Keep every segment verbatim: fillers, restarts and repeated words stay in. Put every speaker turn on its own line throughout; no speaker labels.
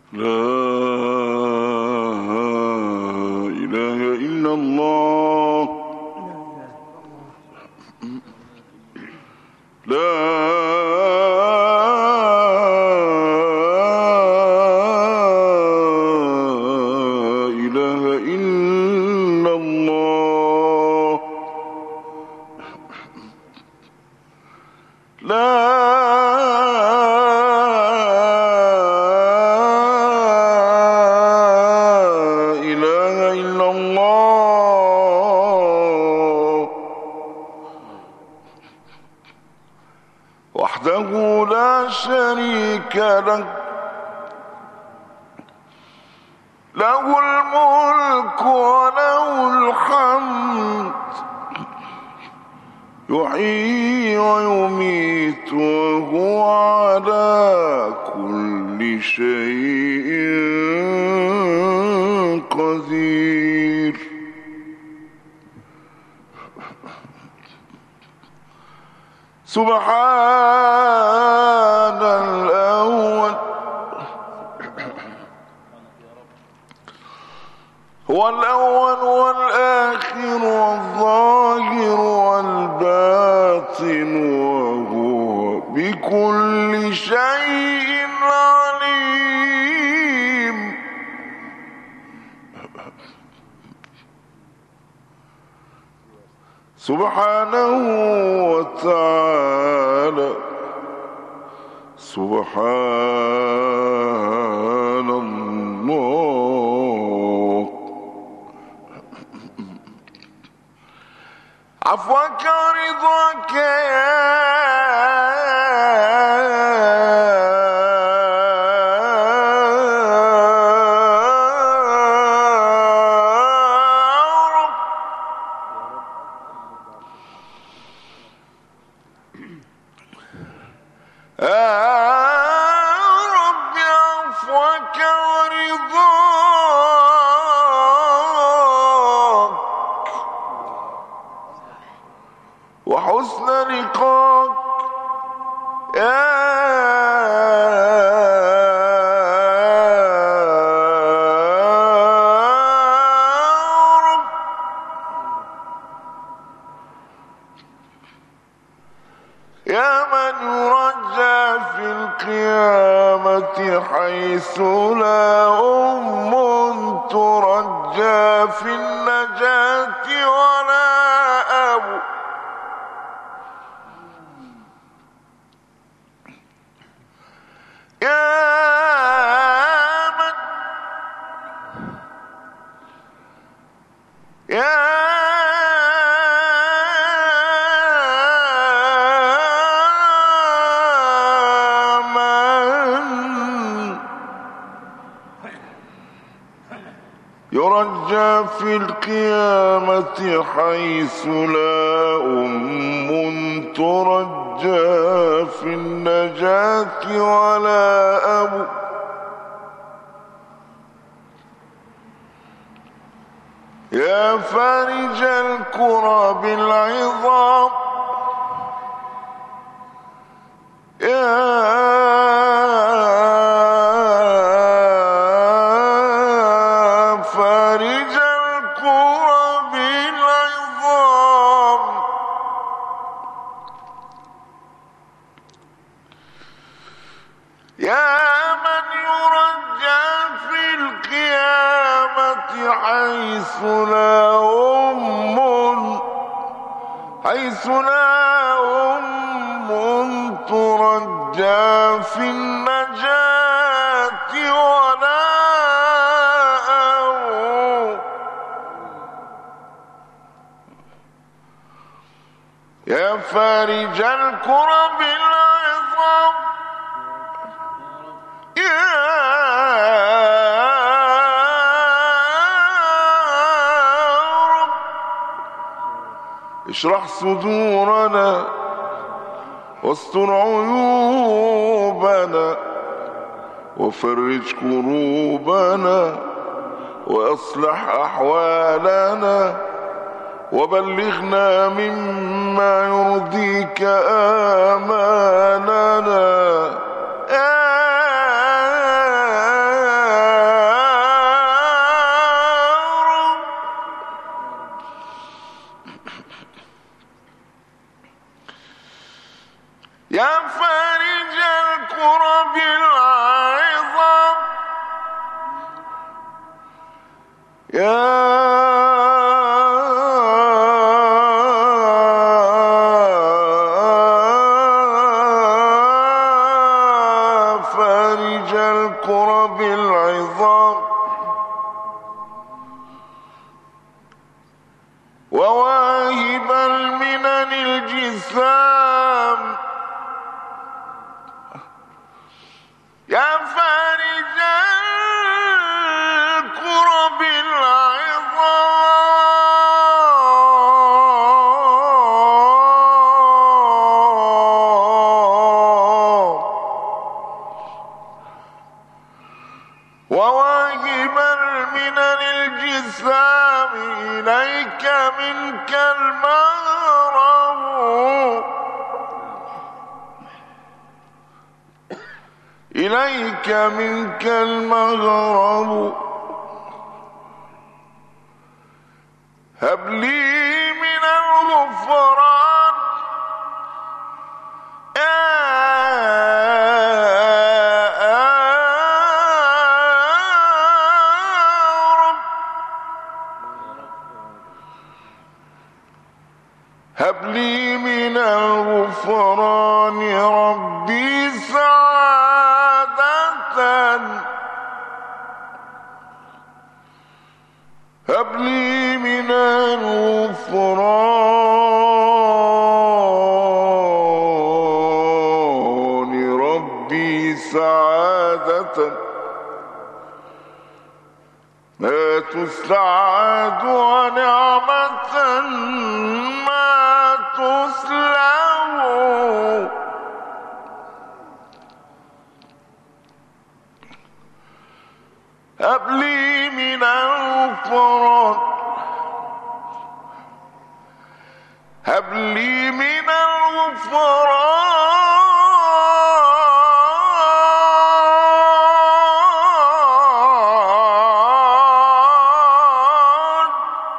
لا إله إلا الله لا إله إلا الله لا وحده لا شريك له له الملك وله الحمد يحيي ويميت وهو على كل شيء قدير سبحان الأول هو الأول والآخر والظاهر والباطن وهو بكل شيء عليم سبحانه وتعالى سبحان الله عفوك ورضاك يا رب عفوك ورضاك وحسن لقاك يا رب يا من يرجى في القيامة حيث لا أم ترجى في النجاة ولا أب يا من يا يرجى في القيامة حيث لا أم ترجى في النجاة ولا أب يا فارج الكرب العظام يا فارج الكرب العظام يا من يرجى في القيامة حيث لا أم حيث لا أم ترجى في النجاة ولا أب يا فارج الكرب العظام يا رب اشرح صدورنا واستر عيوبنا وفرج كروبنا واصلح أحوالنا وبلغنا مما يرضيك آمالنا فارج الكرب العظام وواهب المنن الجسام يا فارج الكرب العظام وواهب المنن الجسام إليك منك المغرب إليك منك المغرب هب لي من الغفران هب لي من الغفران ربي سعادة هب لي من الغفران ربي سعادة ما تسعد ونعمة ما تسلم هب لي من الغفران هب لي من الغفران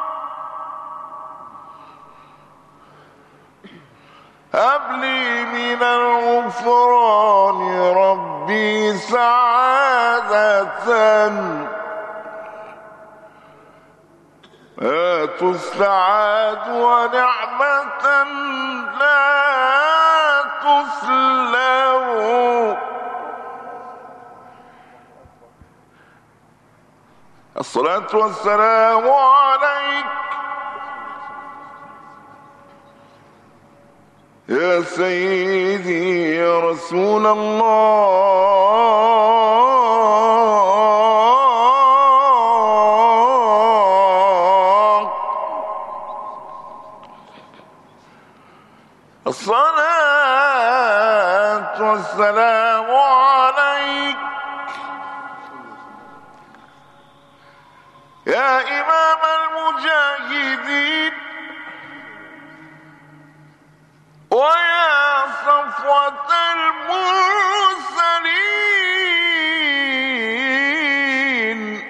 هب لي من الغفران ربي سعادة لا تسعد ونعمة لا تسلم الصلاة والسلام عليك يا سيدي يا رسول الله الصلاة والسلام عليك يا إمام المجاهدين ويا صفوة المرسلين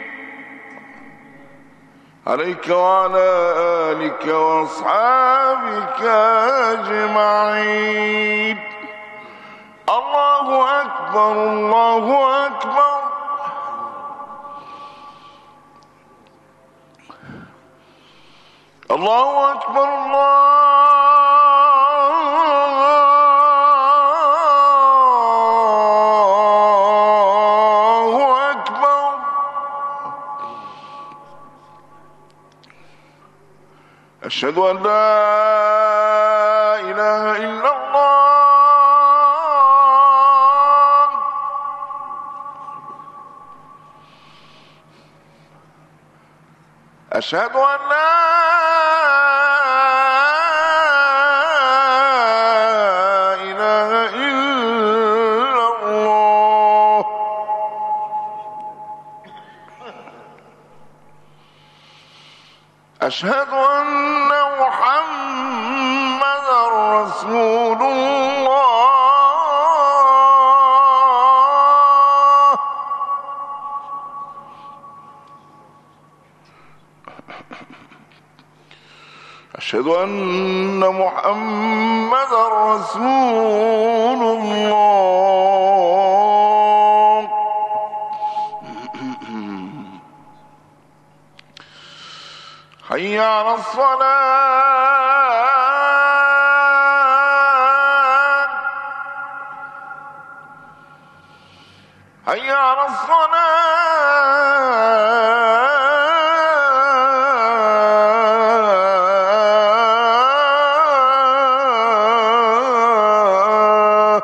عليك وعلى آلك وأصحابك أجمعين الله أكبر الله أكبر الله أكبر الله أكبر أشهد أن لا إله إلا الله أشهد أن لا إله إلا الله أشهد أن محمدًا رسول الله أشهد أن محمدًا رسول الله حي على الصلاة حي حي على الصلاة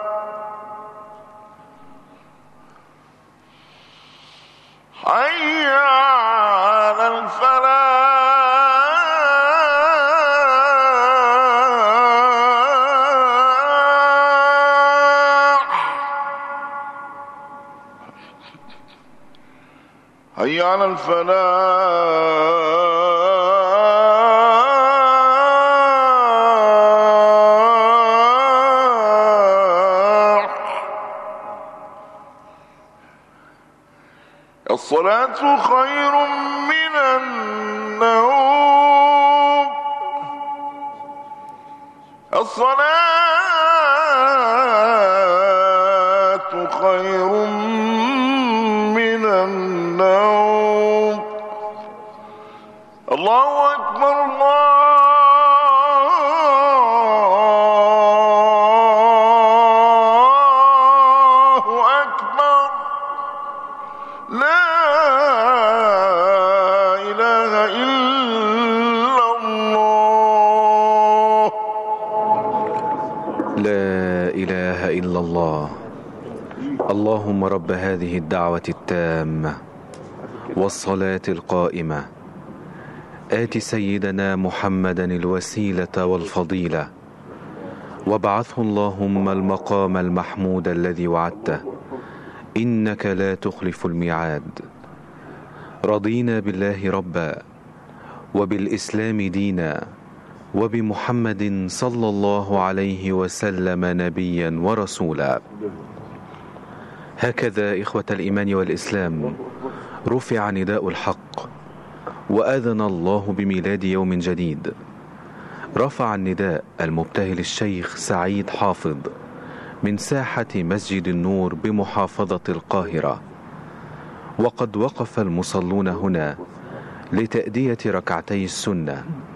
حي على الفلاح حي على الفلاح. الصلاة خير من النوم. الصلاة خير من النوم. الله أكبر الله أكبر لا إله إلا الله.
لا إله إلا الله. اللهم رب هذه الدعوة التامة والصلاة القائمة آت سيدنا محمدا الوسيلة والفضيلة وابعثه اللهم المقام المحمود الذي وعدته إنك لا تخلف الميعاد. رضينا بالله ربا وبالإسلام دينا وبمحمد صلى الله عليه وسلم نبيا ورسولا. هكذا إخوة الإيمان والإسلام رفع نداء الحق وأذن الله بميلاد يوم جديد. رفع النداء المبتهل الشيخ سعيد حافظ من ساحة مسجد النور بمحافظة القاهرة، وقد وقف المصلون هنا لتأدية ركعتي السنة